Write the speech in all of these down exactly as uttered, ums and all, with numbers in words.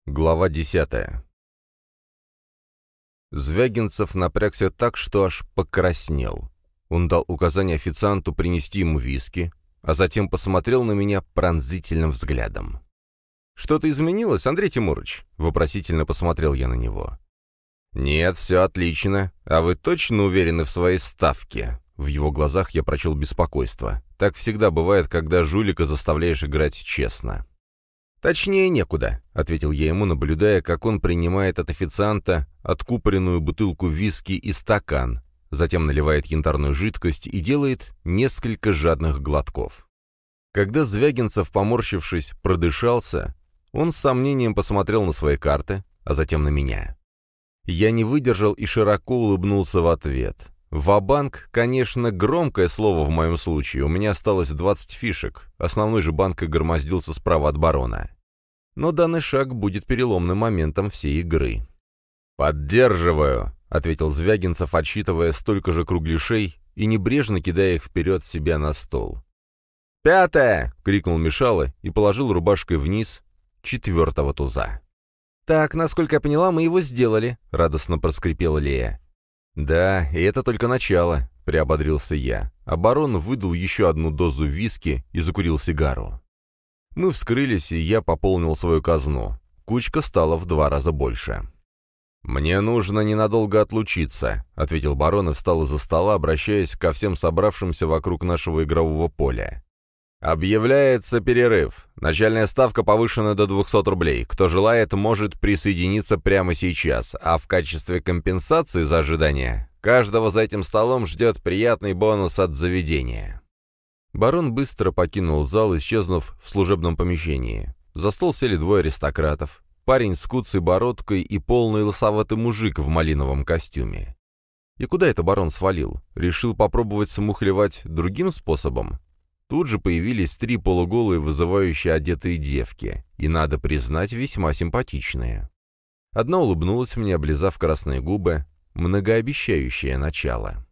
Глава десятая. Звягинцев напрягся так, что аж покраснел. Он дал указание официанту принести ему виски, а затем посмотрел на меня пронзительным взглядом. «Что-то изменилось, Андрей Тимурович?» — вопросительно посмотрел я на него. «Нет, все отлично. А вы точно уверены в своей ставке?» В его глазах я прочел беспокойство. Так всегда бывает, когда жулика заставляешь играть честно. «Точнее некуда», — ответил я ему, наблюдая, как он принимает от официанта откупоренную бутылку виски и стакан, затем наливает янтарную жидкость и делает несколько жадных глотков. Когда Звягинцев, поморщившись, продышался, он с сомнением посмотрел на свои карты, а затем на меня. Я не выдержал и широко улыбнулся в ответ. «Ва-банк», конечно, громкое слово в моем случае, у меня осталось двадцать фишек, основной же банк громоздился справа от барона. Но данный шаг будет переломным моментом всей игры. «Поддерживаю», — ответил Звягинцев, отсчитывая столько же кругляшей и небрежно кидая их вперед себя на стол. «Пятое!» — крикнул Мишала и положил рубашкой вниз четвертого туза. «Так, насколько я поняла, мы его сделали», — радостно проскрипела Лея. «Да, и это только начало», — приободрился я, а барон выдал еще одну дозу виски и закурил сигару. Мы вскрылись, и я пополнил свою казну. Кучка стала в два раза больше. «Мне нужно ненадолго отлучиться», — ответил барон и встал из-за стола, обращаясь ко всем собравшимся вокруг нашего игрового поля. «Объявляется перерыв. Начальная ставка повышена до двухсот рублей. Кто желает, может присоединиться прямо сейчас, а в качестве компенсации за ожидание каждого за этим столом ждет приятный бонус от заведения». Барон быстро покинул зал, исчезнув в служебном помещении. За стол сели двое аристократов. Парень с куцей бородкой и полный лысоватый мужик в малиновом костюме. И куда это барон свалил? Решил попробовать самухлевать другим способом? Тут же появились три полуголые вызывающие одетые девки, и, надо признать, весьма симпатичные. Одна улыбнулась мне, облизав красные губы, многообещающее начало.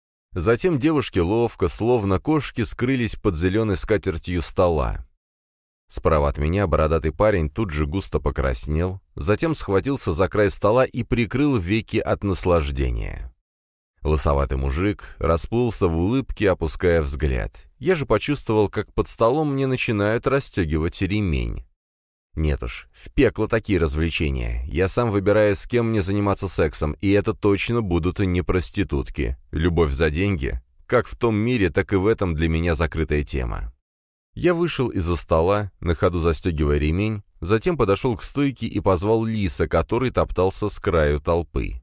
Затем девушки ловко, словно кошки, скрылись под зеленой скатертью стола. Справа от меня бородатый парень тут же густо покраснел, затем схватился за край стола и прикрыл веки от наслаждения. Лысоватый мужик расплылся в улыбке, опуская взгляд. Я же почувствовал, как под столом мне начинают расстегивать ремень. Нет уж, в пекло такие развлечения. Я сам выбираю, с кем мне заниматься сексом, и это точно будут не проститутки. Любовь за деньги? Как в том мире, так и в этом для меня закрытая тема. Я вышел из-за стола, на ходу застегивая ремень, затем подошел к стойке и позвал Лиса, который топтался с краю толпы.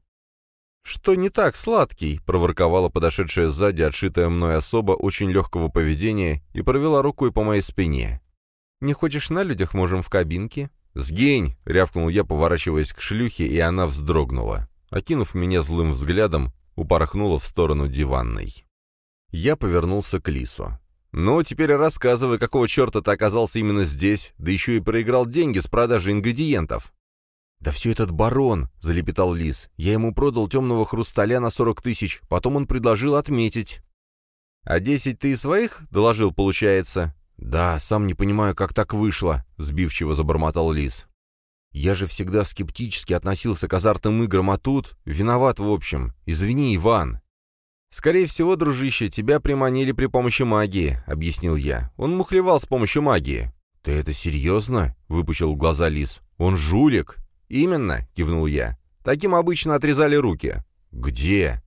«Что не так, сладкий?» — проворковала подошедшая сзади отшитая мной особа очень легкого поведения и провела рукой по моей спине. «Не хочешь на людях, можем в кабинке?» «Сгинь!» — рявкнул я, поворачиваясь к шлюхе, и она вздрогнула. Окинув меня злым взглядом, упорхнула в сторону диванной. Я повернулся к Лису. «Ну, теперь рассказывай, какого черта ты оказался именно здесь, да еще и проиграл деньги с продажи ингредиентов». «Да все этот барон», — залепетал Лис. «Я ему продал темного хрусталя на сорок тысяч, потом он предложил отметить». «А десять ты из своих доложил, получается?» «Да, сам не понимаю, как так вышло», — сбивчиво забормотал Лис. «Я же всегда скептически относился к азартным играм, а тут... Виноват, в общем. Извини, Иван». «Скорее всего, дружище, тебя приманили при помощи магии», — объяснил я. «Он мухлевал с помощью магии». «Ты это серьезно?» — выпучил глаза Лис. «Он жулик». «Именно», — кивнул я. «Таким обычно отрезали руки». «Где?»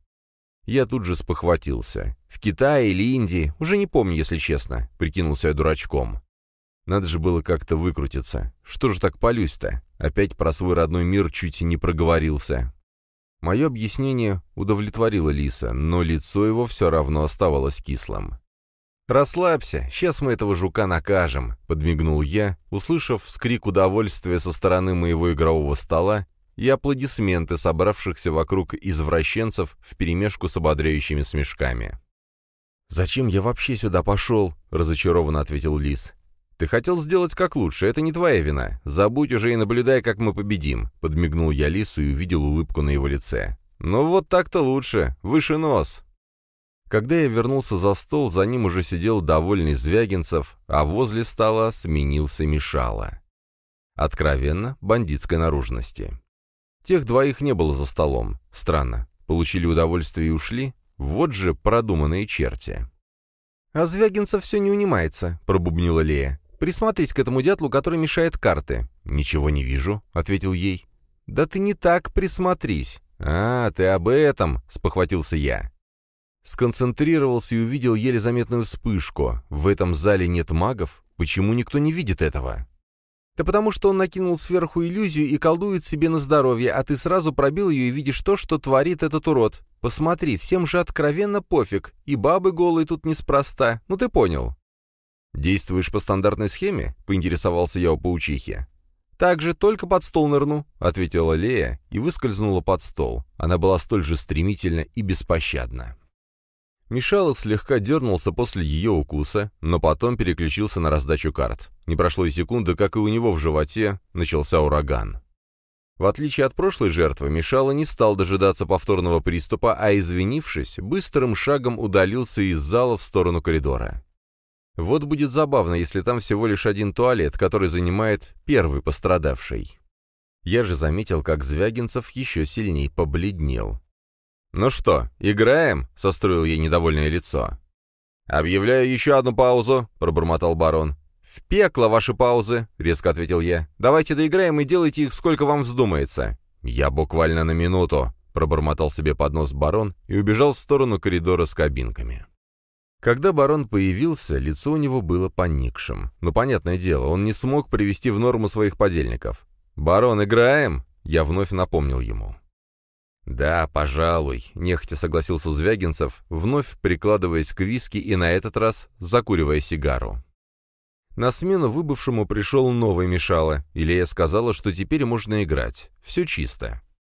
Я тут же спохватился. «В Китае или Индии? Уже не помню, если честно», — прикинулся я дурачком. Надо же было как-то выкрутиться. Что же так палюсь-то? Опять про свой родной мир чуть не проговорился. Мое объяснение удовлетворило Лиса, но лицо его все равно оставалось кислым. «Расслабься, сейчас мы этого жука накажем», — подмигнул я, услышав вскрик удовольствия со стороны моего игрового стола и аплодисменты собравшихся вокруг извращенцев вперемешку с ободряющими смешками. «Зачем я вообще сюда пошел?» — разочарованно ответил Лис. «Ты хотел сделать как лучше, это не твоя вина. Забудь уже и наблюдай, как мы победим», — подмигнул я Лису и увидел улыбку на его лице. «Ну вот так-то лучше, выше нос». Когда я вернулся за стол, за ним уже сидел довольный Звягинцев, а возле стола сменился Мишала. Откровенно бандитской наружности. Тех двоих не было за столом. Странно. Получили удовольствие и ушли? Вот же продуманные черти. «А Звягинцев все не унимается», — пробубнила Лея. «Присмотрись к этому дятлу, который мешает карты». «Ничего не вижу», — ответил ей. «Да ты не так присмотрись». «А, ты об этом», — спохватился я. Сконцентрировался и увидел еле заметную вспышку. В этом зале нет магов? Почему никто не видит этого? Да потому что он накинул сверху иллюзию и колдует себе на здоровье, а ты сразу пробил ее и видишь то, что творит этот урод. Посмотри, всем же откровенно пофиг, и бабы голые тут неспроста, ну ты понял. «Действуешь по стандартной схеме?» — поинтересовался я у паучихи. «Так же, только под стол нырну», — ответила Лея и выскользнула под стол. Она была столь же стремительна и беспощадна. Мешало слегка дернулся после ее укуса, но потом переключился на раздачу карт. Не прошло и секунды, как и у него в животе начался ураган. В отличие от прошлой жертвы, Мешало не стал дожидаться повторного приступа, а, извинившись, быстрым шагом удалился из зала в сторону коридора. Вот будет забавно, если там всего лишь один туалет, который занимает первый пострадавший. Я же заметил, как Звягинцев еще сильней побледнел. «Ну что, играем?» — состроил ей недовольное лицо. «Объявляю еще одну паузу», — пробормотал барон. «В пекло ваши паузы», — резко ответил я. «Давайте доиграем и делайте их, сколько вам вздумается». «Я буквально на минуту», — пробормотал себе под нос барон и убежал в сторону коридора с кабинками. Когда барон появился, лицо у него было поникшим. Ну, понятное дело, он не смог привести в норму своих подельников. «Барон, играем?» — я вновь напомнил ему. «Да, пожалуй», — нехотя согласился Звягинцев, вновь прикладываясь к виски и на этот раз закуривая сигару. На смену выбывшему пришел новый Мешало, и Лея сказала, что теперь можно играть. Все чисто.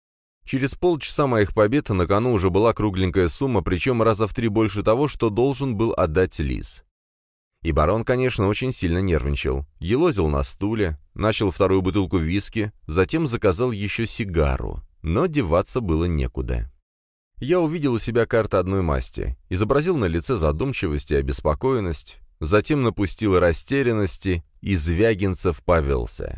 Через полчаса моих побед на кону уже была кругленькая сумма, причем раза в три больше того, что должен был отдать Лис. И барон, конечно, очень сильно нервничал. Елозил на стуле, начал вторую бутылку виски, затем заказал еще сигару. Но деваться было некуда. Я увидел у себя карты одной масти, изобразил на лице задумчивость и обеспокоенность, затем напустил растерянности, и Звягинцев повелся.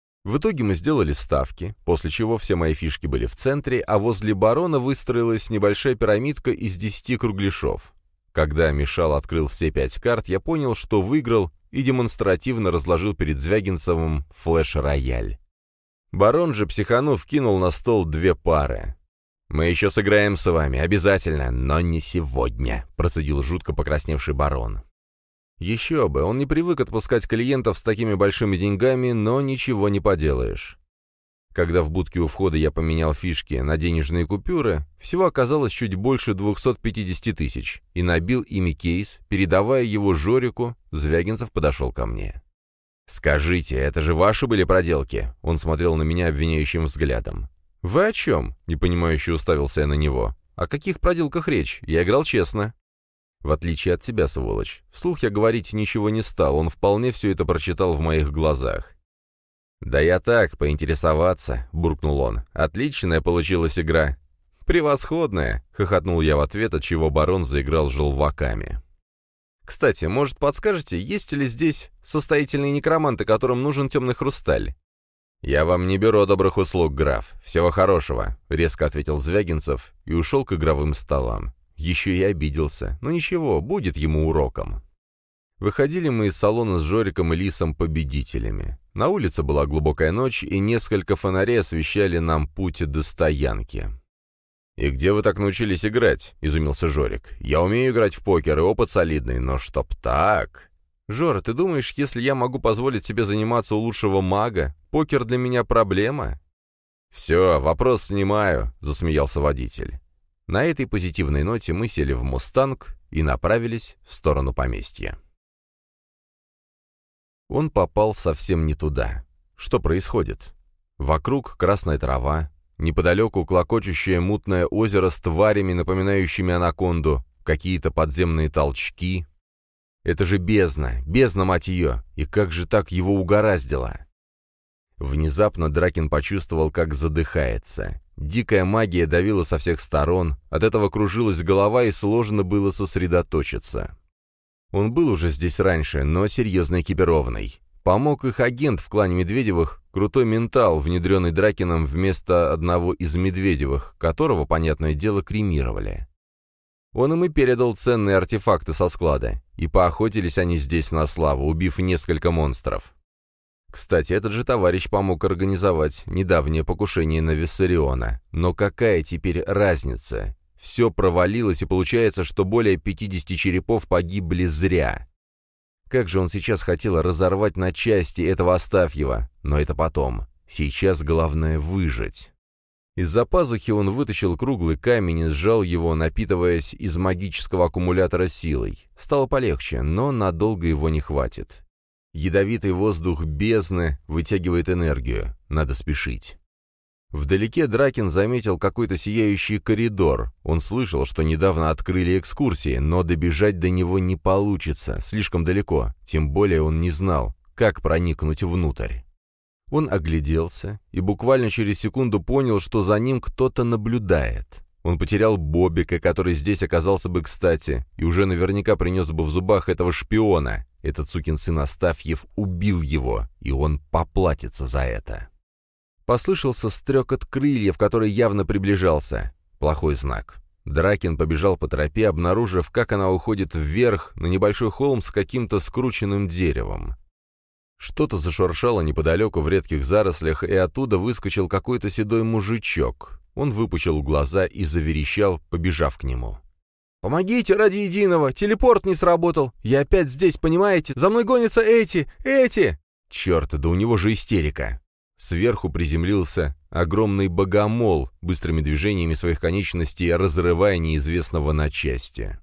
В итоге мы сделали ставки, после чего все мои фишки были в центре, а возле барона выстроилась небольшая пирамидка из десяти кругляшов. Когда Мешало открыл все пять карт, я понял, что выиграл, и демонстративно разложил перед Звягинцевым флеш-рояль. Барон же, психанув, кинул на стол две пары. «Мы еще сыграем с вами, обязательно, но не сегодня», — процедил жутко покрасневший барон. Еще бы, он не привык отпускать клиентов с такими большими деньгами, но ничего не поделаешь. Когда в будке у входа я поменял фишки на денежные купюры, всего оказалось чуть больше двухсот пятидесяти тысяч, и набил ими кейс, передавая его Жорику, Звягинцев подошел ко мне. «Скажите, это же ваши были проделки?» Он смотрел на меня обвиняющим взглядом. «Вы о чем?» — непонимающе уставился я на него. «О каких проделках речь? Я играл честно». В отличие от тебя, сволочь. Вслух я говорить ничего не стал, он вполне все это прочитал в моих глазах. «Да я так, поинтересоваться», — буркнул он. «Отличная получилась игра». «Превосходная», — хохотнул я в ответ, отчего барон заиграл желваками. «Кстати, может, подскажете, есть ли здесь состоятельные некроманты, которым нужен темный хрусталь?» «Я вам не беру добрых услуг, граф. Всего хорошего», — резко ответил Звягинцев и ушел к игровым столам. Еще и обиделся. Но ничего, будет ему уроком. Выходили мы из салона с Жориком и Лисом победителями. На улице была глубокая ночь, и несколько фонарей освещали нам путь до стоянки. «И где вы так научились играть?» — изумился Жорик. «Я умею играть в покер, и опыт солидный, но чтоб так...» «Жора, ты думаешь, если я могу позволить себе заниматься у лучшего мага, покер для меня проблема?» «Все, вопрос снимаю», — засмеялся водитель. На этой позитивной ноте мы сели в «Мустанг» и направились в сторону поместья. Он попал совсем не туда. Что происходит? Вокруг красная трава, неподалеку клокочущее мутное озеро с тварями, напоминающими анаконду, какие-то подземные толчки. Это же бездна, бездна, мать ее, и как же так его угораздило? Внезапно Дракин почувствовал, как задыхается. Дикая магия давила со всех сторон, от этого кружилась голова и сложно было сосредоточиться. Он был уже здесь раньше, но серьезно экипированный. Помог их агент в клане Медведевых, крутой ментал, внедренный Дракином вместо одного из Медведевых, которого, понятное дело, кремировали. Он им и передал ценные артефакты со склада, и поохотились они здесь на славу, убив несколько монстров. Кстати, этот же товарищ помог организовать недавнее покушение на Виссариона. Но какая теперь разница? Все провалилось, и получается, что более пятидесяти черепов погибли зря. Как же он сейчас хотел разорвать на части этого Астафьева, но это потом. Сейчас главное выжить. Из-за пазухи он вытащил круглый камень и сжал его, напитываясь из магического аккумулятора силой. Стало полегче, но надолго его не хватит. Ядовитый воздух бездны вытягивает энергию. Надо спешить. Вдалеке Дракин заметил какой-то сияющий коридор. Он слышал, что недавно открыли экскурсии, но добежать до него не получится, слишком далеко. Тем более он не знал, как проникнуть внутрь. Он огляделся и буквально через секунду понял, что за ним кто-то наблюдает. Он потерял Бобика, который здесь оказался бы кстати, и уже наверняка принес бы в зубах этого шпиона. Этот сукин сын Астафьев убил его, и он поплатится за это. Послышался стрекот крыльев, который явно приближался. Плохой знак. Дракин побежал по тропе, обнаружив, как она уходит вверх на небольшой холм с каким-то скрученным деревом. Что-то зашуршало неподалеку в редких зарослях, и оттуда выскочил какой-то седой мужичок. Он выпучил глаза и заверещал, побежав к нему. «Помогите ради единого! Телепорт не сработал! Я опять здесь, понимаете? За мной гонятся эти! Эти!» «Черт, да у него же истерика!» Сверху приземлился огромный богомол, быстрыми движениями своих конечностей разрывая неизвестного на части.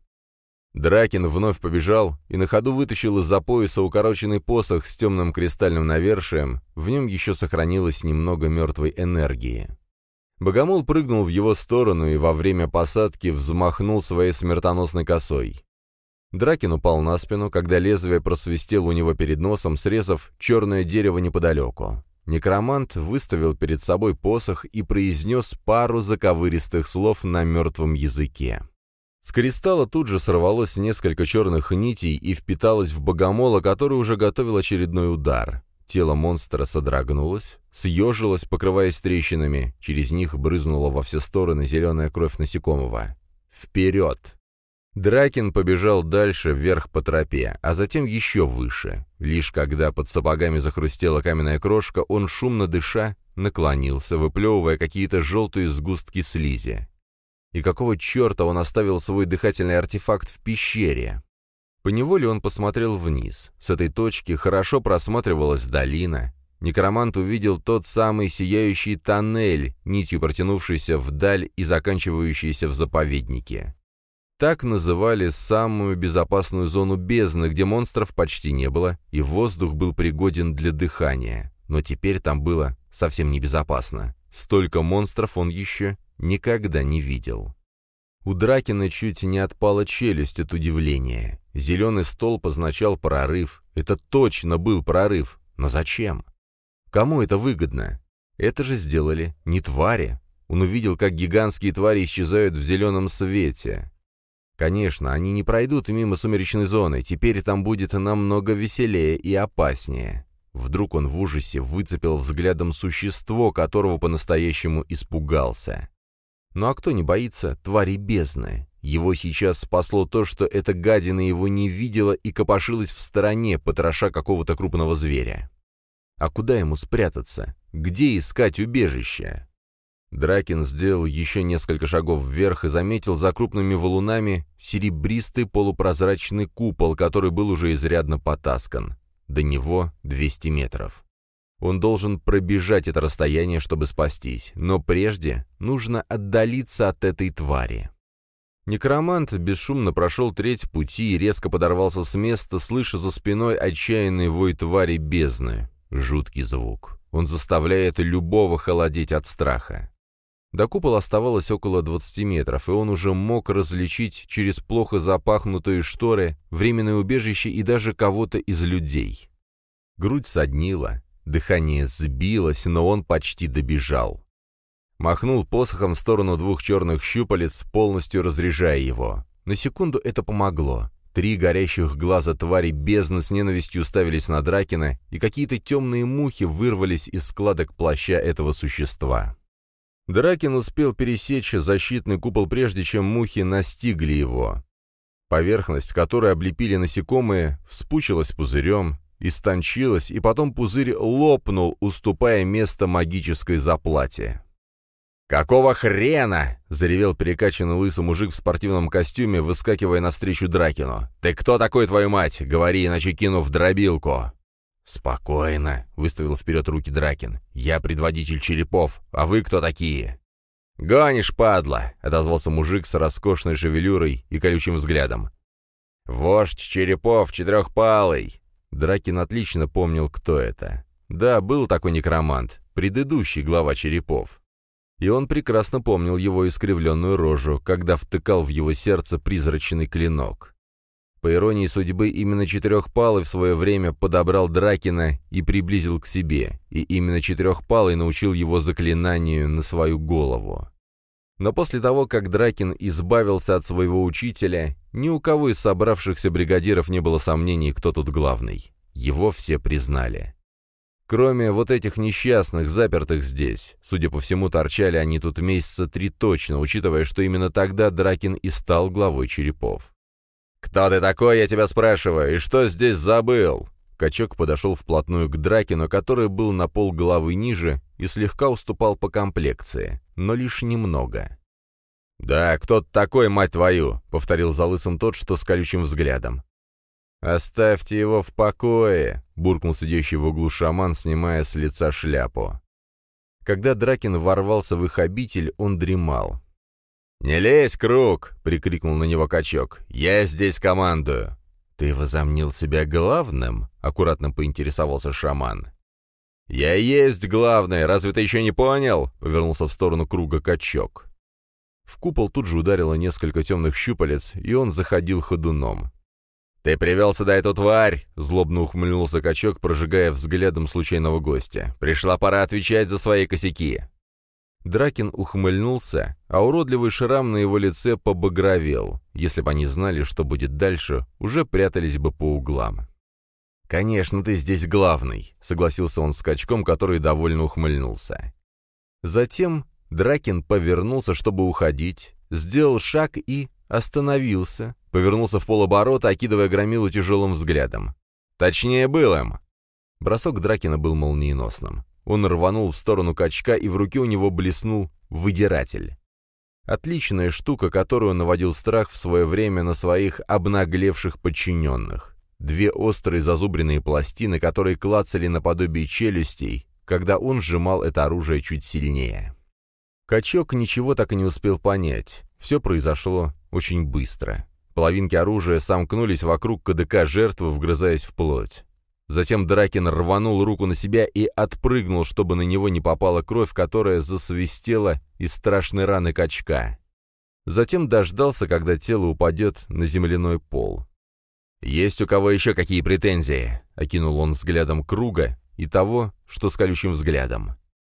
Дракин вновь побежал и на ходу вытащил из-за пояса укороченный посох с темным кристальным навершием, в нем еще сохранилось немного мертвой энергии. Богомол прыгнул в его сторону и во время посадки взмахнул своей смертоносной косой. Дракин упал на спину, когда лезвие просвистело у него перед носом, срезав черное дерево неподалеку. Некромант выставил перед собой посох и произнес пару заковыристых слов на мертвом языке. С кристалла тут же сорвалось несколько черных нитей и впиталось в богомола, который уже готовил очередной удар. Тело монстра содрогнулось, съежилось, покрываясь трещинами, через них брызнула во все стороны зеленая кровь насекомого. «Вперед!» Дракин побежал дальше, вверх по тропе, а затем еще выше. Лишь когда под сапогами захрустела каменная крошка, он, шумно дыша, наклонился, выплевывая какие-то желтые сгустки слизи. И какого черта он оставил свой дыхательный артефакт в пещере? Поневоле он посмотрел вниз. С этой точки хорошо просматривалась долина. Некромант увидел тот самый сияющий тоннель, нитью протянувшийся вдаль и заканчивающийся в заповеднике. Так называли самую безопасную зону бездны, где монстров почти не было, и воздух был пригоден для дыхания. Но теперь там было совсем небезопасно. Столько монстров он еще никогда не видел. У Дракина чуть не отпала челюсть от удивления. Зеленый столб означал прорыв. Это точно был прорыв. Но зачем? Кому это выгодно? Это же сделали не твари. Он увидел, как гигантские твари исчезают в зеленом свете. Конечно, они не пройдут мимо сумеречной зоны. Теперь там будет намного веселее и опаснее. Вдруг он в ужасе выцепил взглядом существо, которого по-настоящему испугался. Ну а кто не боится твари бездны? Его сейчас спасло то, что эта гадина его не видела и копошилась в стороне, потроша какого-то крупного зверя. А куда ему спрятаться? Где искать убежище? Дракин сделал еще несколько шагов вверх и заметил за крупными валунами серебристый полупрозрачный купол, который был уже изрядно потаскан. До него двести метров. Он должен пробежать это расстояние, чтобы спастись, но прежде нужно отдалиться от этой твари. Некромант бесшумно прошел треть пути и резко подорвался с места, слыша за спиной отчаянный вой твари бездны. Жуткий звук. Он заставляет любого холодеть от страха. До купола оставалось около двадцати метров, и он уже мог различить через плохо запахнутые шторы временное убежище и даже кого-то из людей. Грудь соднила, дыхание сбилось, но он почти добежал. Махнул посохом в сторону двух черных щупалец, полностью разряжая его. На секунду это помогло. Три горящих глаза твари бездны с ненавистью уставились на Дракена, и какие-то темные мухи вырвались из складок плаща этого существа. Дракен успел пересечь защитный купол, прежде чем мухи настигли его. Поверхность, которую облепили насекомые, вспучилась пузырем, истончилась, и потом пузырь лопнул, уступая место магической заплате. «Какого хрена?» — заревел перекачанный лысый мужик в спортивном костюме, выскакивая навстречу Дракену. «Ты кто такой, твою мать? Говори, иначе кину в дробилку!» «Спокойно», — выставил вперед руки Дракен. «Я предводитель черепов, а вы кто такие?» «Гонишь, падла!» — отозвался мужик с роскошной шевелюрой и колючим взглядом. «Вождь черепов, четырехпалый!» Дракен отлично помнил, кто это. Да, был такой некромант, предыдущий глава черепов. И он прекрасно помнил его искривленную рожу, когда втыкал в его сердце призрачный клинок. По иронии судьбы, именно Четырехпалый в свое время подобрал Дракена и приблизил к себе, и именно Четырехпалый научил его заклинанию на свою голову. Но после того, как Дракен избавился от своего учителя, ни у кого из собравшихся бригадиров не было сомнений, кто тут главный. Его все признали. Кроме вот этих несчастных, запертых здесь. Судя по всему, торчали они тут месяца три точно, учитывая, что именно тогда Дракен и стал главой черепов. «Кто ты такой, я тебя спрашиваю, и что здесь забыл?» Качок подошел вплотную к Дракену, который был на полголовы ниже и слегка уступал по комплекции, но лишь немного. «Да, кто ты такой, мать твою?» — повторил за лысым тот, что с колючим взглядом. «Оставьте его в покое», — буркнул сидящий в углу шаман, снимая с лица шляпу. Когда Дракен ворвался в их обитель, он дремал. «Не лезь, Круг!» — прикрикнул на него Качок. «Я здесь командую!» «Ты возомнил себя главным?» — аккуратно поинтересовался шаман. «Я и есть главный, разве ты еще не понял?» — повернулся в сторону Круга Качок. В купол тут же ударило несколько темных щупалец, и он заходил ходуном. «Ты привел сюда эту тварь!» — злобно ухмыльнулся Качок, прожигая взглядом случайного гостя. «Пришла пора отвечать за свои косяки!» Дракен ухмыльнулся, а уродливый шрам на его лице побагровел. Если бы они знали, что будет дальше, уже прятались бы по углам. «Конечно, ты здесь главный», — согласился он с Качком, который довольно ухмыльнулся. Затем Дракен повернулся, чтобы уходить, сделал шаг и остановился, повернулся в полоборота, окидывая Громилу тяжелым взглядом. «Точнее, был им!» Бросок Дракена был молниеносным. Он рванул в сторону Качка, и в руке у него блеснул выдиратель. Отличная штука, которую наводил страх в свое время на своих обнаглевших подчиненных. Две острые зазубренные пластины, которые клацали наподобие челюстей, когда он сжимал это оружие чуть сильнее. Качок ничего так и не успел понять. Все произошло очень быстро. Половинки оружия сомкнулись вокруг КДК жертвы, вгрызаясь в плоть. Затем Дракен рванул руку на себя и отпрыгнул, чтобы на него не попала кровь, которая засвистела из страшной раны Качка. Затем дождался, когда тело упадет на земляной пол. «Есть у кого еще какие претензии?» — окинул он взглядом Круга и того, что с колючим взглядом.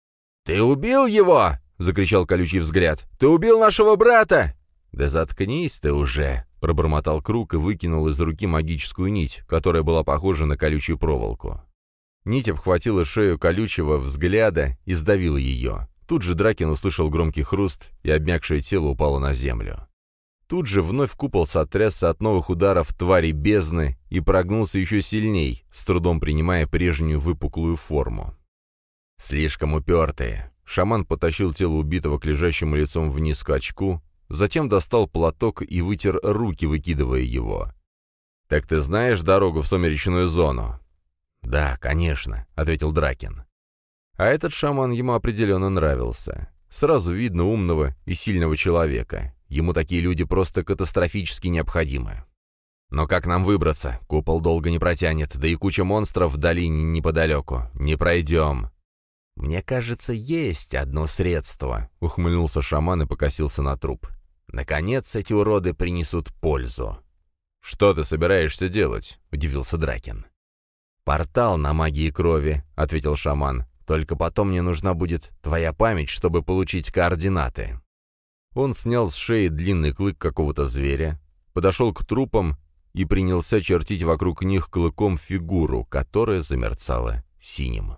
«Ты убил его!» — закричал колючий взгляд. «Ты убил нашего брата!» «Да заткнись ты уже!» — пробормотал Круг и выкинул из руки магическую нить, которая была похожа на колючую проволоку. Нить обхватила шею колючего взгляда и сдавила ее. Тут же Дракен услышал громкий хруст, и обмякшее тело упало на землю. Тут же вновь купол сотрясся от новых ударов твари бездны и прогнулся еще сильней, с трудом принимая прежнюю выпуклую форму. «Слишком упертые!» Шаман потащил тело убитого к лежащему лицом вниз Качку, затем достал платок и вытер руки, выкидывая его. «Так ты знаешь дорогу в сумеречную зону?» «Да, конечно», — ответил Дракен. А этот шаман ему определенно нравился. Сразу видно умного и сильного человека. Ему такие люди просто катастрофически необходимы. «Но как нам выбраться? Купол долго не протянет, да и куча монстров в долине неподалеку. Не пройдем». «Мне кажется, есть одно средство», — ухмыльнулся шаман и покосился на труп. «Наконец эти уроды принесут пользу». «Что ты собираешься делать?» — удивился Дракен. «Портал на магии крови», — ответил шаман. «Только потом мне нужна будет твоя память, чтобы получить координаты». Он снял с шеи длинный клык какого-то зверя, подошел к трупам и принялся чертить вокруг них клыком фигуру, которая замерцала синим.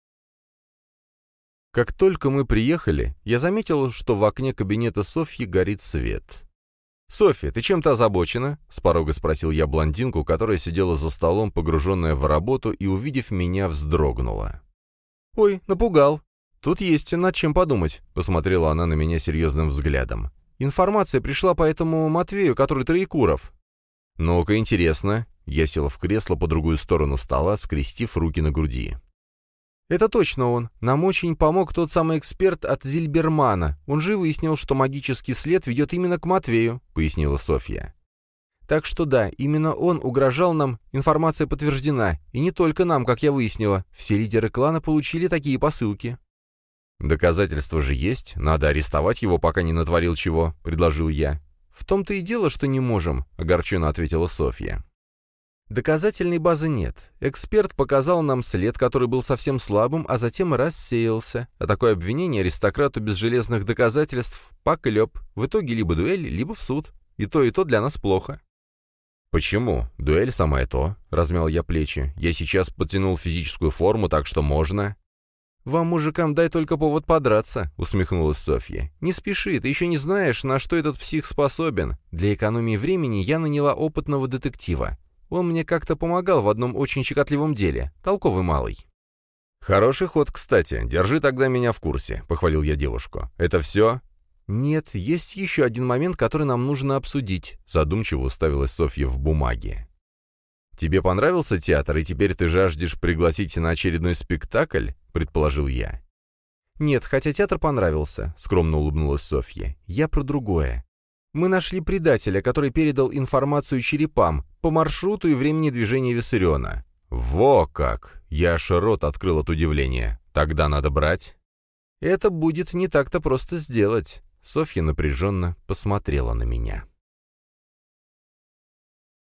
Как только мы приехали, я заметил, что в окне кабинета Софьи горит свет. «Софья, ты чем-то озабочена?» — с порога спросил я блондинку, которая сидела за столом, погруженная в работу, и, увидев меня, вздрогнула. «Ой, напугал. Тут есть над чем подумать», — посмотрела она на меня серьезным взглядом. «Информация пришла по этому Матвею, который Троекуров». «Ну-ка, интересно». Я сел в кресло по другую сторону стола, скрестив руки на груди. «Это точно он. Нам очень помог тот самый эксперт от Зильбермана. Он же выяснил, что магический след ведет именно к Матвею», — пояснила Софья. «Так что да, именно он угрожал нам, информация подтверждена, и не только нам, как я выяснила. Все лидеры клана получили такие посылки». «Доказательства же есть, надо арестовать его, пока не натворил чего», — предложил я. «В том-то и дело, что не можем», — огорченно ответила Софья. «Доказательной базы нет. Эксперт показал нам след, который был совсем слабым, а затем рассеялся. А такое обвинение аристократу без железных доказательств — поклеп. В итоге либо дуэль, либо в суд. И то, и то для нас плохо». «Почему? Дуэль самое то», — размял я плечи. «Я сейчас подтянул физическую форму, так что можно». «Вам, мужикам, дай только повод подраться», — усмехнулась Софья. «Не спеши, ты еще не знаешь, на что этот псих способен. Для экономии времени я наняла опытного детектива. Он мне как-то помогал в одном очень щекотливом деле. Толковый малый». «Хороший ход, кстати. Держи тогда меня в курсе», — похвалил я девушку. «Это все?» «Нет, есть еще один момент, который нам нужно обсудить», — задумчиво уставилась Софья в бумаге. «Тебе понравился театр, и теперь ты жаждешь пригласить на очередной спектакль?» — предположил я. «Нет, хотя театр понравился», — скромно улыбнулась Софья. «Я про другое. Мы нашли предателя, который передал информацию черепам по маршруту и времени движения Виссариона». «Во как!» — я аж рот открыл от удивления. «Тогда надо брать?» «Это будет не так-то просто сделать». Софья напряженно посмотрела на меня.